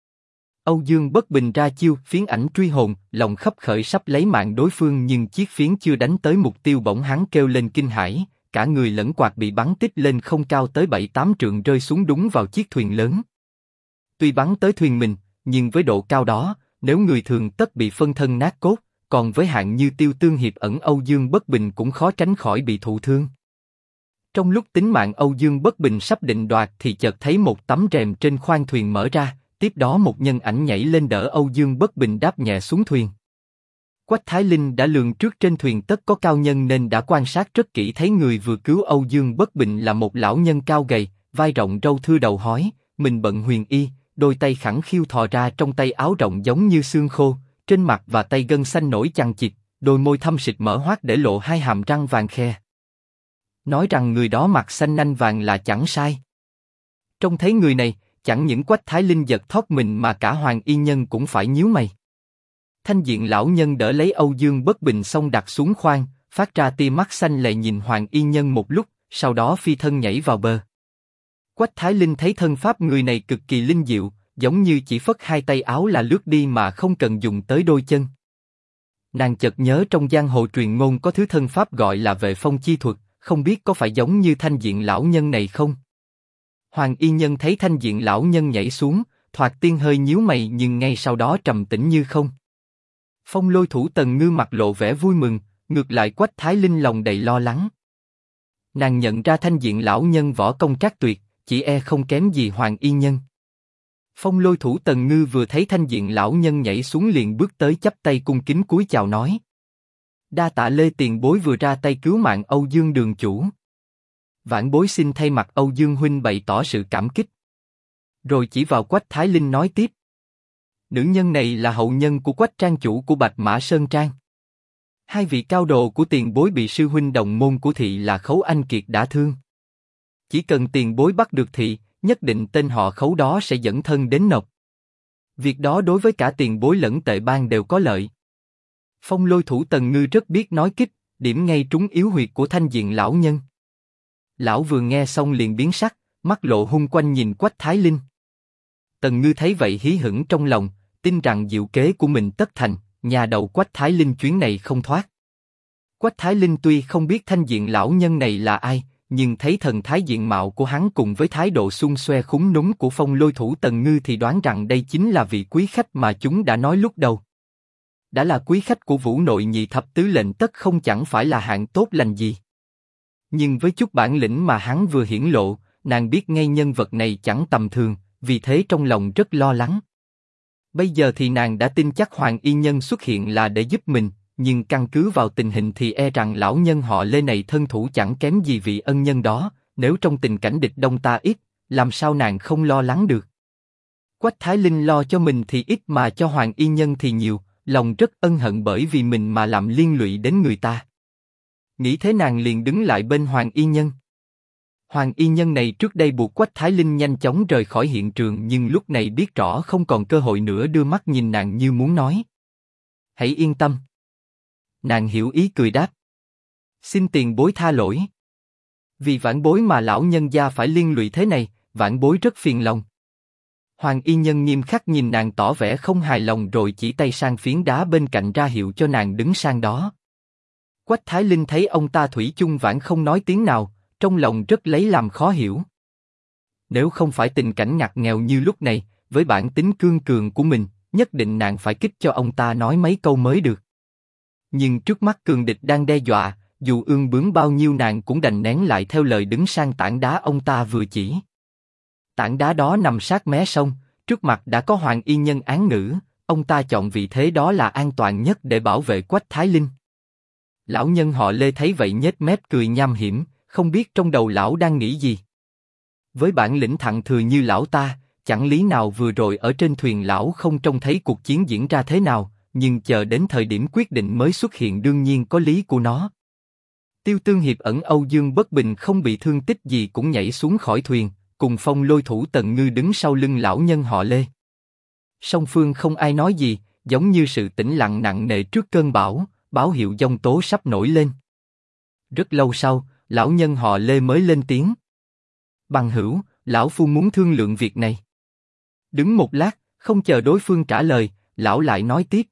Âu Dương Bất Bình ra chiêu phiến ảnh truy hồn, lòng khấp khởi sắp lấy mạng đối phương, nhưng chiếc phiến chưa đánh tới mục tiêu bỗng hắn kêu lên kinh hãi, cả người lẫn quạt bị bắn tít lên không cao tới 7-8 trượng rơi xuống đúng vào chiếc thuyền lớn. Tuy bắn tới thuyền mình, nhưng với độ cao đó, nếu người thường tất bị phân thân nát cốt, còn với hạng như Tiêu Tương Hiệp ẩn Âu Dương Bất Bình cũng khó tránh khỏi bị thụ thương. Trong lúc tính mạng Âu Dương Bất Bình sắp định đoạt thì chợt thấy một tấm rèm trên khoang thuyền mở ra, tiếp đó một nhân ảnh nhảy lên đỡ Âu Dương Bất Bình đáp nhẹ xuống thuyền. Quách Thái Linh đã lường trước trên thuyền tất có cao nhân nên đã quan sát rất kỹ, thấy người vừa cứu Âu Dương Bất Bình là một lão nhân cao gầy, vai rộng râu thưa đầu hói, mình bận huyền y, đôi tay khẳng khiu thò ra trong tay áo rộng giống như xương khô, trên mặt và tay gân xanh nổi chằng chịt, đôi môi thâm sịt mở hoác để lộ 2 hàm răng vàng khe. Nói rằng người đó mặt xanh nanh vàng là chẳng sai. Trông thấy người này, chẳng những Quách Thái Linh giật thót mình mà cả Hoàng Y Nhân cũng phải nhíu mày. Thanh diện lão nhân đỡ lấy Âu Dương Bất Bình xong đặt xuống khoang, phát ra tia mắt xanh lệ nhìn Hoàng Y Nhân một lúc, sau đó phi thân nhảy vào bờ. Quách Thái Linh thấy thân pháp người này cực kỳ linh diệu, giống như chỉ phất 2 tay áo là lướt đi mà không cần dùng tới đôi chân. Nàng chợt nhớ trong giang hồ truyền ngôn có thứ thân pháp gọi là vệ phong chi thuật, không biết có phải giống như thanh diện lão nhân này không? Hoàng Y Nhân thấy thanh diện lão nhân nhảy xuống, thoạt tiên hơi nhíu mày nhưng ngay sau đó trầm tĩnh như không. Phong Lôi Thủ Tần Ngư mặt lộ vẻ vui mừng, ngược lại Quách Thái Linh lòng đầy lo lắng. Nàng nhận ra thanh diện lão nhân võ công trác tuyệt, chỉ e không kém gì Hoàng Y Nhân. Phong Lôi Thủ Tần Ngư vừa thấy thanh diện lão nhân nhảy xuống liền bước tới chắp tay cung kính cúi chào nói: đa tạ Lê tiền bối vừa ra tay cứu mạng Âu Dương đường chủ. Vãn bối xin thay mặt Âu Dương huynh bày tỏ sự cảm kích. Rồi chỉ vào Quách Thái Linh nói tiếp: nữ nhân này là hậu nhân của Quách trang chủ của Bạch Mã Sơn Trang. 2 vị cao đồ của tiền bối bị sư huynh đồng môn của thị là Khấu Anh Kiệt đã thương. Chỉ cần tiền bối bắt được thị, nhất định tên họ Khấu đó sẽ dẫn thân đến nộp. Việc đó đối với cả tiền bối lẫn tệ bang đều có lợi. Phong Lôi Thủ Tần Ngư rất biết nói kích, điểm ngay trúng yếu huyệt của thanh diện lão nhân. Lão vừa nghe xong liền biến sắc, mắt lộ hung quanh nhìn Quách Thái Linh. Tần Ngư thấy vậy hí hửng trong lòng, tin rằng diệu kế của mình tất thành, nhà đầu Quách Thái Linh chuyến này không thoát. Quách Thái Linh tuy không biết thanh diện lão nhân này là ai, nhưng thấy thần thái diện mạo của hắn cùng với thái độ xung xoe khúm núm của Phong Lôi Thủ Tần Ngư thì đoán rằng đây chính là vị quý khách mà chúng đã nói lúc đầu. Đã là quý khách của Vũ Nội Nhị Thập Tứ Lệnh tất không chẳng phải là hạng tốt lành gì. Nhưng với chút bản lĩnh mà hắn vừa hiển lộ, nàng biết ngay nhân vật này chẳng tầm thường, vì thế trong lòng rất lo lắng. Bây giờ thì nàng đã tin chắc Hoàng Y Nhân xuất hiện là để giúp mình, nhưng căn cứ vào tình hình thì e rằng lão nhân họ Lê này thân thủ chẳng kém gì vị ân nhân đó, nếu trong tình cảnh địch đông ta ít, làm sao nàng không lo lắng được. Quách Thái Linh lo cho mình thì ít mà cho Hoàng Y Nhân thì nhiều, lòng rất ân hận bởi vì mình mà làm liên lụy đến người ta. Nghĩ thế nàng liền đứng lại bên Hoàng Y Nhân. Hoàng Y Nhân này trước đây buộc Quách Thái Linh nhanh chóng rời khỏi hiện trường nhưng lúc này biết rõ không còn cơ hội nữa, đưa mắt nhìn nàng như muốn nói: hãy yên tâm. Nàng hiểu ý cười đáp: xin tiền bối tha lỗi. Vì vãn bối mà lão nhân gia phải liên lụy thế này, vãn bối rất phiền lòng. Hoàng Y Nhân nghiêm khắc nhìn nàng tỏ vẻ không hài lòng rồi chỉ tay sang phiến đá bên cạnh ra hiệu cho nàng đứng sang đó. Quách Thái Linh thấy ông ta thủy chung vãn không nói tiếng nào, trong lòng rất lấy làm khó hiểu. Nếu không phải tình cảnh ngặt nghèo như lúc này, với bản tính cương cường của mình, nhất định nàng phải kích cho ông ta nói mấy câu mới được. Nhưng trước mắt cường địch đang đe dọa, dù ương bướng bao nhiêu nàng cũng đành nén lại theo lời đứng sang tảng đá ông ta vừa chỉ. Tảng đá đó nằm sát mé sông, trước mặt đã có Hoàng Y Nhân án ngữ, ông ta chọn vị thế đó là an toàn nhất để bảo vệ Quách Thái Linh. Lão nhân họ Lê thấy vậy nhếch mép cười nham hiểm, không biết trong đầu lão đang nghĩ gì. Với bản lĩnh thặng thừa như lão ta, chẳng lý nào vừa rồi ở trên thuyền lão không trông thấy cuộc chiến diễn ra thế nào, nhưng chờ đến thời điểm quyết định mới xuất hiện đương nhiên có lý của nó. Tiêu Tương Hiệp ẩn Âu Dương Bất Bình không bị thương tích gì cũng nhảy xuống khỏi thuyền, cùng Phong Lôi thủ Tần Ngư đứng sau lưng lão nhân họ Lê. Song phương không ai nói gì, giống như sự tĩnh lặng nặng nề trước cơn bão, báo hiệu giông tố sắp nổi lên. Rất lâu sau, lão nhân họ Lê mới lên tiếng. Bằng hữu, lão phu muốn thương lượng việc này. Đứng một lát, không chờ đối phương trả lời, lão lại nói tiếp.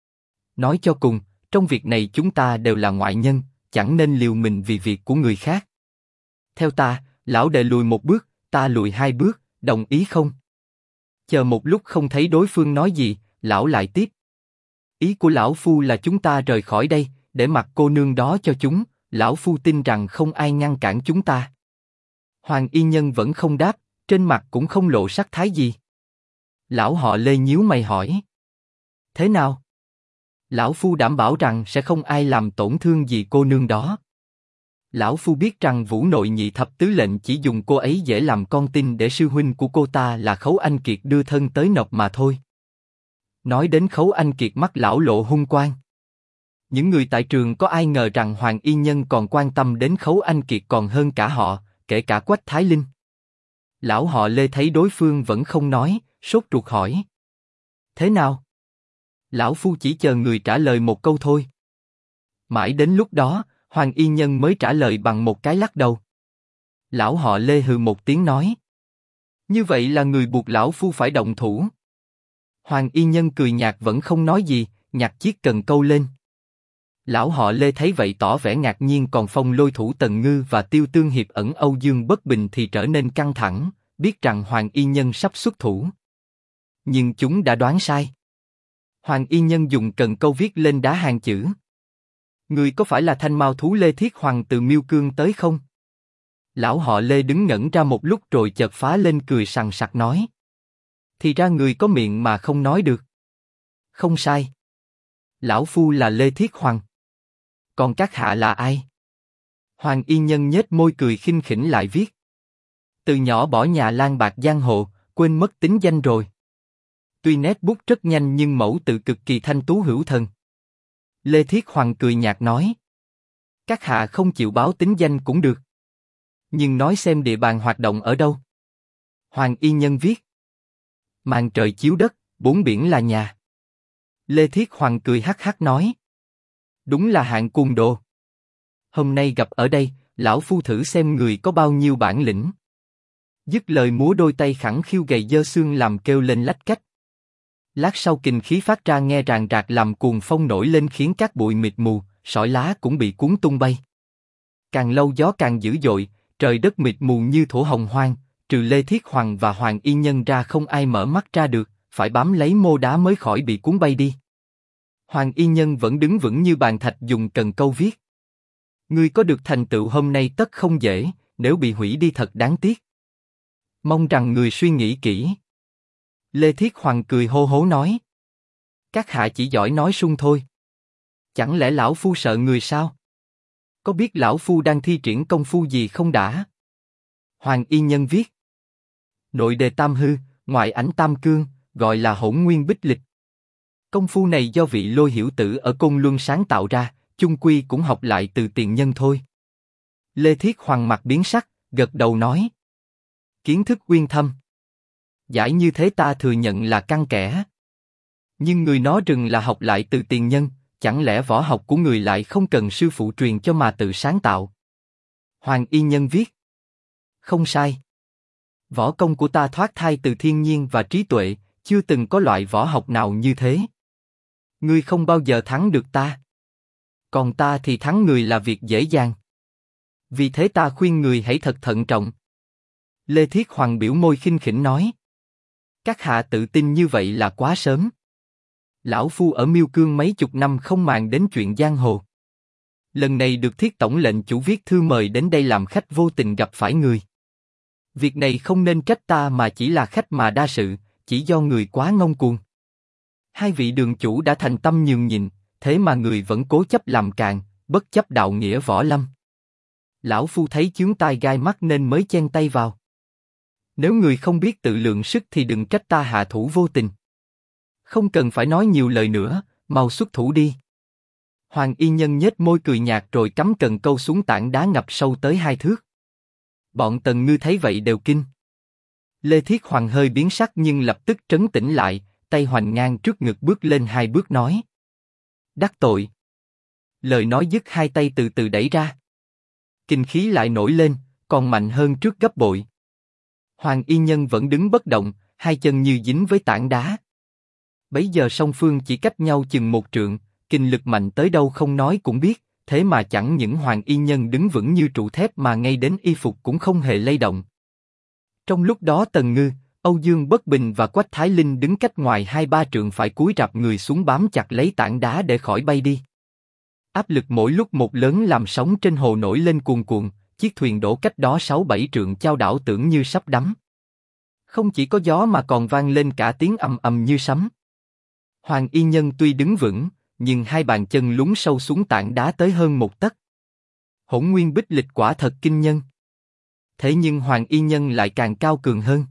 Nói cho cùng, trong việc này chúng ta đều là ngoại nhân, chẳng nên liều mình vì việc của người khác. Theo ta, lão đệ lùi một bước, ta lùi hai bước, đồng ý không? Chờ một lúc không thấy đối phương nói gì, lão lại tiếp. Ý của lão phu là chúng ta rời khỏi đây, để mặc cô nương đó cho chúng, lão phu tin rằng không ai ngăn cản chúng ta. Hoàng Y Nhân vẫn không đáp, trên mặt cũng không lộ sắc thái gì. Lão họ Lê nhíu mày hỏi. Thế nào? Lão phu đảm bảo rằng sẽ không ai làm tổn thương gì cô nương đó. Lão phu biết rằng Vũ Nội Nhị Thập Tứ lệnh chỉ dùng cô ấy dễ làm con tin để sư huynh của cô ta là Khấu Anh Kiệt đưa thân tới nộp mà thôi. Nói đến Khấu Anh Kiệt mắt lão lộ hung quang. Những người tại trường có ai ngờ rằng Hoàng Y Nhân còn quan tâm đến Khấu Anh Kiệt còn hơn cả họ, kể cả Quách Thái Linh. Lão họ Lê thấy đối phương vẫn không nói, sốt ruột hỏi. Thế nào? Lão phu chỉ chờ người trả lời một câu thôi. Mãi đến lúc đó, Hoàng Y Nhân mới trả lời bằng một cái lắc đầu. Lão họ Lê hừ một tiếng nói. Như vậy là người buộc lão phu phải động thủ. Hoàng Y Nhân cười nhạt vẫn không nói gì, nhặt chiếc cần câu lên. Lão họ Lê thấy vậy tỏ vẻ ngạc nhiên, còn Phong Lôi thủ Tần Ngư và Tiêu Tương Hiệp ẩn Âu Dương Bất Bình thì trở nên căng thẳng, biết rằng Hoàng Y Nhân sắp xuất thủ. Nhưng chúng đã đoán sai. Hoàng Y Nhân dùng cần câu viết lên đá hàng chữ. Người có phải là thanh mao thú Lê Thiết Hoàng từ Miêu Cương tới không? Lão họ Lê đứng ngẩn ra một lúc rồi chợt phá lên cười sằng sặc nói. Thì ra người có miệng mà không nói được. Không sai. Lão phu là Lê Thiết Hoàng. Còn các hạ là ai? Hoàng Y Nhân nhếch môi cười khinh khỉnh lại viết. Từ nhỏ bỏ nhà lang bạc giang hồ, quên mất tính danh rồi. Tuy nét bút rất nhanh nhưng mẫu tự cực kỳ thanh tú hữu thần. Lê Thiết Hoàng cười nhạt nói. Các hạ không chịu báo tính danh cũng được. Nhưng nói xem địa bàn hoạt động ở đâu. Hoàng Y Nhân viết. Màn trời chiếu đất, bốn biển là nhà. Lê Thiết Hoàng cười hắc hắc nói. Đúng là hạng côn đồ. Hôm nay gặp ở đây, lão phu thử xem người có bao nhiêu bản lĩnh. Dứt lời múa đôi tay khẳng khiu gầy dơ xương làm kêu lên lách cách. Lát sau kình khí phát ra nghe ràng rạc làm cuồng phong nổi lên khiến các bụi mịt mù, sỏi lá cũng bị cuốn tung bay. Càng lâu gió càng dữ dội, trời đất mịt mù như thổ hồng hoang, trừ Lê Thiết Hoàng và Hoàng Y Nhân ra không ai mở mắt ra được, phải bám lấy mô đá mới khỏi bị cuốn bay đi. Hoàng Y Nhân vẫn đứng vững như bàn thạch dùng cần câu viết. Ngươi có được thành tựu hôm nay tất không dễ, nếu bị hủy đi thật đáng tiếc. Mong rằng người suy nghĩ kỹ. Lê Thiết Hoàng cười hô hố nói. Các hạ chỉ giỏi nói sung thôi. Chẳng lẽ lão phu sợ người sao? Có biết lão phu đang thi triển công phu gì không đã? Hoàng Y Nhân viết. Nội đề tam hư, ngoại ảnh tam cương, gọi là hỗn nguyên bích lịch. Công phu này do vị Lôi Hiểu Tử ở Côn Luân sáng tạo ra, chung quy cũng học lại từ tiền nhân thôi. Lê Thiết Hoàng mặt biến sắc, gật đầu nói. Kiến thức uyên thâm. Giải như thế ta thừa nhận là căn kẽ. Nhưng người nói rừng là học lại từ tiền nhân, chẳng lẽ võ học của người lại không cần sư phụ truyền cho mà tự sáng tạo? Hoàng Y Nhân viết. Không sai. Võ công của ta thoát thai từ thiên nhiên và trí tuệ, chưa từng có loại võ học nào như thế. Ngươi không bao giờ thắng được ta. Còn ta thì thắng người là việc dễ dàng. Vì thế ta khuyên người hãy thật thận trọng. Lê Thiết Hoàng biểu môi khinh khỉnh nói. Các hạ tự tin như vậy là quá sớm. Lão phu ở Miêu Cương mấy chục năm không màng đến chuyện giang hồ. Lần này được Thiết tổng lệnh chủ viết thư mời đến đây làm khách vô tình gặp phải người. Việc này không nên trách ta mà chỉ là khách mà đa sự, chỉ do người quá ngông cuồng. Hai vị đường chủ đã thành tâm nhường nhịn, thế mà người vẫn cố chấp làm càn, bất chấp đạo nghĩa võ lâm. Lão phu thấy chướng tai gai mắt nên mới chen tay vào. Nếu người không biết tự lượng sức thì đừng trách ta hạ thủ vô tình. Không cần phải nói nhiều lời nữa, mau xuất thủ đi. Hoàng y nhân nhếch môi cười nhạt rồi cắm cần câu xuống tảng đá ngập sâu tới 2 thước. Bọn Tần Ngư thấy vậy đều kinh. Lê Thiết Hoàng hơi biến sắc nhưng lập tức trấn tĩnh lại, tay hoành ngang trước ngực bước lên 2 bước nói. Đắc tội. Lời nói dứt hai tay từ từ đẩy ra. Kinh khí lại nổi lên, còn mạnh hơn trước gấp bội. Hoàng y nhân vẫn đứng bất động, hai chân như dính với tảng đá. Bấy giờ song phương chỉ cách nhau chừng 1 trượng, kinh lực mạnh tới đâu không nói cũng biết, thế mà chẳng những Hoàng y nhân đứng vững như trụ thép mà ngay đến y phục cũng không hề lay động. Trong lúc đó Tần Ngư, Âu Dương Bất Bình và Quách Thái Linh đứng cách ngoài 2-3 trượng phải cúi rạp người xuống bám chặt lấy tảng đá để khỏi bay đi. Áp lực mỗi lúc một lớn làm sóng trên hồ nổi lên cuồn cuộn, chiếc thuyền đổ cách đó 6-7 trượng chao đảo tưởng như sắp đắm. Không chỉ có gió mà còn vang lên cả tiếng ầm ầm như sấm. Hoàng y nhân tuy đứng vững, nhưng hai bàn chân lún sâu xuống tảng đá tới hơn 1 tấc. Hỗn Nguyên Bích Lịch quả thật kinh nhân. Thế nhưng Hoàng y nhân lại càng cao cường hơn.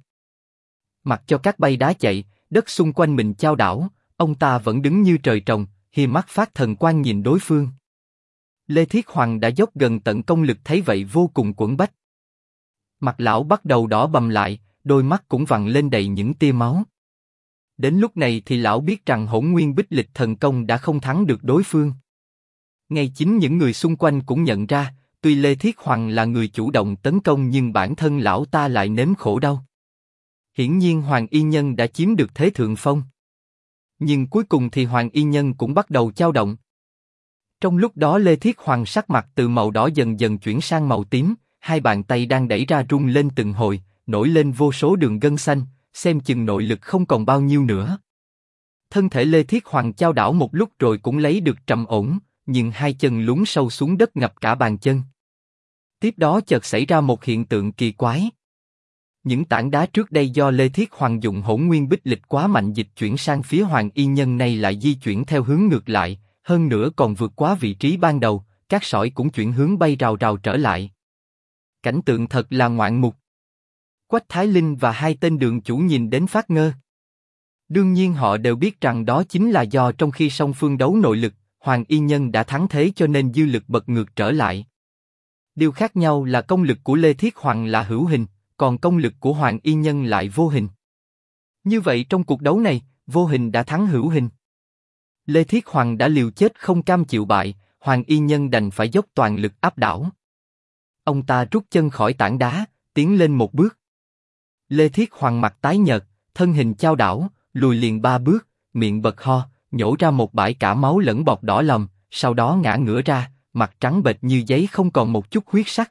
Mặc cho các bay đá chạy, đất xung quanh mình chao đảo, ông ta vẫn đứng như trời trồng, hiềm mắt phát thần quang nhìn đối phương. Lê Thiết Hoàng đã dốc gần tận công lực thấy vậy vô cùng quẫn bách. Mặt lão bắt đầu đỏ bầm lại, đôi mắt cũng vằn lên đầy những tia máu. Đến lúc này thì lão biết rằng Hỗn Nguyên Bích Lịch thần công đã không thắng được đối phương. Ngay chính những người xung quanh cũng nhận ra, tuy Lê Thiết Hoàng là người chủ động tấn công nhưng bản thân lão ta lại nếm khổ đau. Hiển nhiên Hoàng y nhân đã chiếm được thế thượng phong. Nhưng cuối cùng thì Hoàng y nhân cũng bắt đầu chao động. Trong lúc đó Lê Thiết Hoàng sắc mặt từ màu đỏ dần dần chuyển sang màu tím, hai bàn tay đang đẩy ra rung lên từng hồi, nổi lên vô số đường gân xanh, xem chừng nội lực không còn bao nhiêu nữa. Thân thể Lê Thiết Hoàng chao đảo một lúc rồi cũng lấy được trầm ổn, nhưng hai chân lún sâu xuống đất ngập cả bàn chân. Tiếp đó chợt xảy ra một hiện tượng kỳ quái. Những tảng đá trước đây do Lê Thiết Hoàng dùng Hỗn Nguyên Bích Lịch quá mạnh dịch chuyển sang phía Hoàng y nhân này lại di chuyển theo hướng ngược lại, hơn nữa còn vượt quá vị trí ban đầu, các sỏi cũng chuyển hướng bay rào rào trở lại. Cảnh tượng thật là ngoạn mục. Quách Thái Linh và hai tên đường chủ nhìn đến phát ngơ. Đương nhiên họ đều biết rằng đó chính là do trong khi song phương đấu nội lực, Hoàng y nhân đã thắng thế cho nên dư lực bật ngược trở lại. Điều khác nhau là công lực của Lê Thiết Hoàng là hữu hình, còn công lực của Hoàng y nhân lại vô hình. Như vậy trong cuộc đấu này, vô hình đã thắng hữu hình. Lê Thiết Hoàng đã liều chết không cam chịu bại, Hoàng y nhân đành phải dốc toàn lực áp đảo. Ông ta rút chân khỏi tảng đá, tiến lên 1 bước. Lê Thiết Hoàng mặt tái nhợt, thân hình chao đảo, lùi liền 3 bước, miệng bật ho, nhổ ra một bãi cả máu lẫn bọt đỏ lòm, sau đó ngã ngửa ra, mặt trắng bệch như giấy không còn một chút huyết sắc.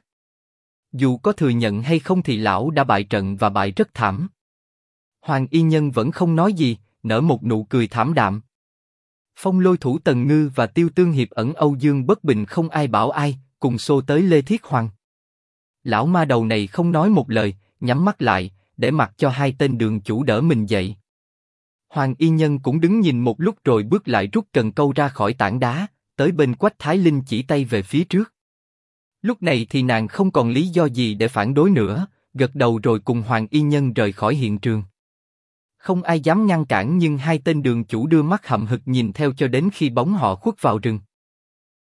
Dù có thừa nhận hay không thì lão đã bại trận và bại rất thảm. Hoàng y nhân vẫn không nói gì, nở một nụ cười thảm đạm. Phong Lôi thủ Tần Ngư và Tiêu Tương Hiệp ẩn Âu Dương Bất Bình không ai bảo ai, cùng xô tới Lê Thiết Hoàng. Lão ma đầu này không nói một lời, nhắm mắt lại, để mặc cho hai tên đường chủ đỡ mình dậy. Hoàng y nhân cũng đứng nhìn một lúc rồi bước lại rút cần câu ra khỏi tảng đá, tới bên Quách Thái Linh chỉ tay về phía trước. Lúc này thì nàng không còn lý do gì để phản đối nữa, gật đầu rồi cùng Hoàng y nhân rời khỏi hiện trường. Không ai dám ngăn cản nhưng hai tên đường chủ đưa mắt hậm hực nhìn theo cho đến khi bóng họ khuất vào rừng.